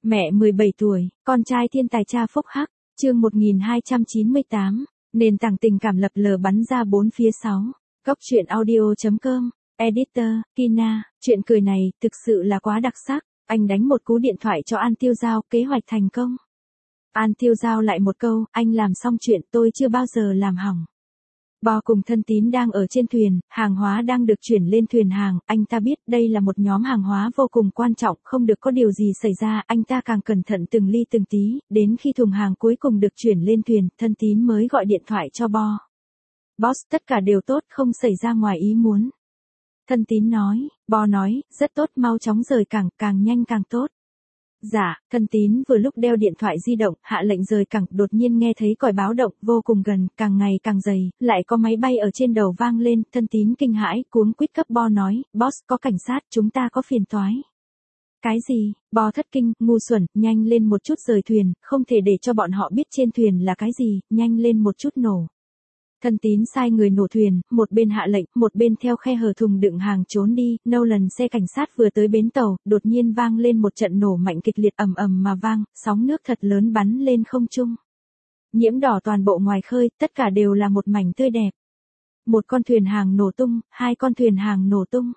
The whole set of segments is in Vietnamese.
Mẹ 17 tuổi, con trai thiên tài cha phúc hắc, chương 1298, nền tảng tình cảm lập lờ bắn ra bốn phía 6. Góc truyện audio.com, editor, Kina, chuyện cười này thực sự là quá đặc sắc, anh đánh một cú điện thoại cho An Tiêu Giao, kế hoạch thành công. An Tiêu Giao lại một câu, anh làm xong chuyện tôi chưa bao giờ làm hỏng. Bo cùng Thân Tín đang ở trên thuyền, hàng hóa đang được chuyển lên thuyền hàng, anh ta biết đây là một nhóm hàng hóa vô cùng quan trọng, không được có điều gì xảy ra, anh ta càng cẩn thận từng ly từng tí, đến khi thùng hàng cuối cùng được chuyển lên thuyền, Thân Tín mới gọi điện thoại cho Bo. Boss, tất cả đều tốt, không xảy ra ngoài ý muốn. Thân Tín nói, Bo nói, rất tốt, mau chóng rời cảng, càng nhanh càng tốt. Dạ, Thân Tín vừa lúc đeo điện thoại di động, hạ lệnh rời cảng, đột nhiên nghe thấy còi báo động, vô cùng gần, càng ngày càng dày, lại có máy bay ở trên đầu vang lên, Thân Tín kinh hãi, cuống quýt cấp Bo nói, boss, có cảnh sát, chúng ta có phiền toái. Cái gì? Bo thất kinh, ngu xuẩn, nhanh lên một chút rời thuyền, không thể để cho bọn họ biết trên thuyền là cái gì, nhanh lên một chút nổ. Thân Tín sai người nổ thuyền, một bên hạ lệnh, một bên theo khe hở thùng đựng hàng trốn đi, Nolan xe cảnh sát vừa tới bến tàu, đột nhiên vang lên một trận nổ mạnh kịch liệt ầm ầm mà vang, sóng nước thật lớn bắn lên không trung. Nhiễm đỏ toàn bộ ngoài khơi, tất cả đều là một mảnh tươi đẹp. Một con thuyền hàng nổ tung, hai con thuyền hàng nổ tung.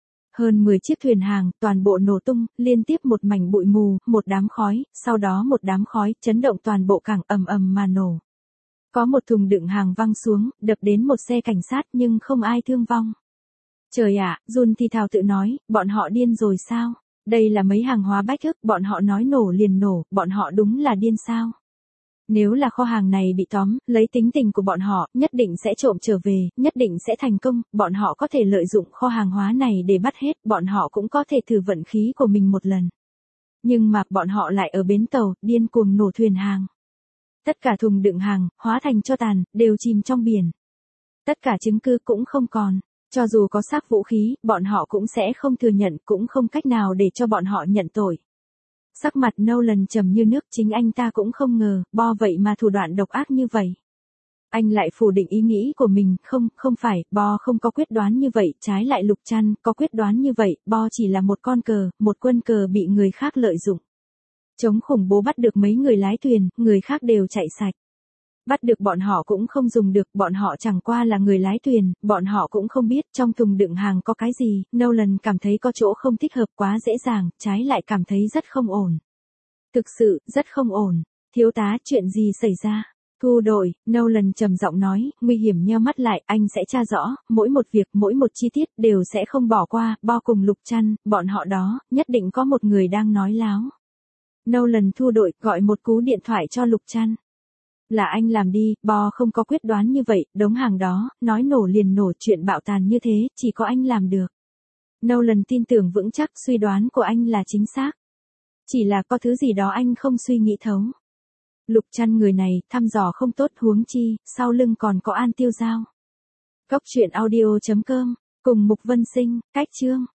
Hơn 10 chiếc thuyền hàng, toàn bộ nổ tung, liên tiếp một mảnh bụi mù, một đám khói, sau đó một đám khói, chấn động toàn bộ cảng ầm ầm mà nổ. Có một thùng đựng hàng văng xuống, đập đến một xe cảnh sát nhưng không ai thương vong. Trời ạ, Jun thì thào tự nói, bọn họ điên rồi sao? Đây là mấy hàng hóa bách ức, bọn họ nói nổ liền nổ, bọn họ đúng là điên sao? Nếu là kho hàng này bị tóm, lấy tính tình của bọn họ, nhất định sẽ trộm trở về, nhất định sẽ thành công, bọn họ có thể lợi dụng kho hàng hóa này để bắt hết, bọn họ cũng có thể thử vận khí của mình một lần. Nhưng mà, bọn họ lại ở bến tàu, điên cuồng nổ thuyền hàng. Tất cả thùng đựng hàng, hóa thành tro tàn, đều chìm trong biển. Tất cả chứng cứ cũng không còn. Cho dù có xác vũ khí, bọn họ cũng sẽ không thừa nhận, cũng không cách nào để cho bọn họ nhận tội. Sắc mặt Nolan trầm như nước, chính anh ta cũng không ngờ, Bo vậy mà thủ đoạn độc ác như vậy. Anh lại phủ định ý nghĩ của mình, không phải, Bo không có quyết đoán như vậy, trái lại Lục Trăn có quyết đoán như vậy, Bo chỉ là một con cờ, một quân cờ bị người khác lợi dụng. Chống khủng bố bắt được mấy người lái thuyền, người khác đều chạy sạch. Bắt được bọn họ cũng không dùng được, bọn họ chẳng qua là người lái thuyền, bọn họ cũng không biết trong thùng đựng hàng có cái gì, Nolan cảm thấy có chỗ không thích hợp quá dễ dàng, trái lại cảm thấy rất không ổn. Thực sự, rất không ổn. Thiếu tá, chuyện gì xảy ra? Thu đội, Nolan trầm giọng nói, nguy hiểm nheo mắt lại, anh sẽ tra rõ, mỗi một việc, mỗi một chi tiết, đều sẽ không bỏ qua, Bo cùng Lục Trăn, bọn họ đó, nhất định có một người đang nói láo. Nolan thu đội, gọi một cú điện thoại cho Lục Trăn. Là anh làm đi, Bo không có quyết đoán như vậy, đống hàng đó, nói nổ liền nổ, chuyện bạo tàn như thế, chỉ có anh làm được. Nolan tin tưởng vững chắc suy đoán của anh là chính xác. Chỉ là có thứ gì đó anh không suy nghĩ thấu. Lục Trăn người này, thăm dò không tốt, huống chi, sau lưng còn có An Tiêu Giao. Góc truyện audio.com, cùng Mục Vân Sinh, cách chương.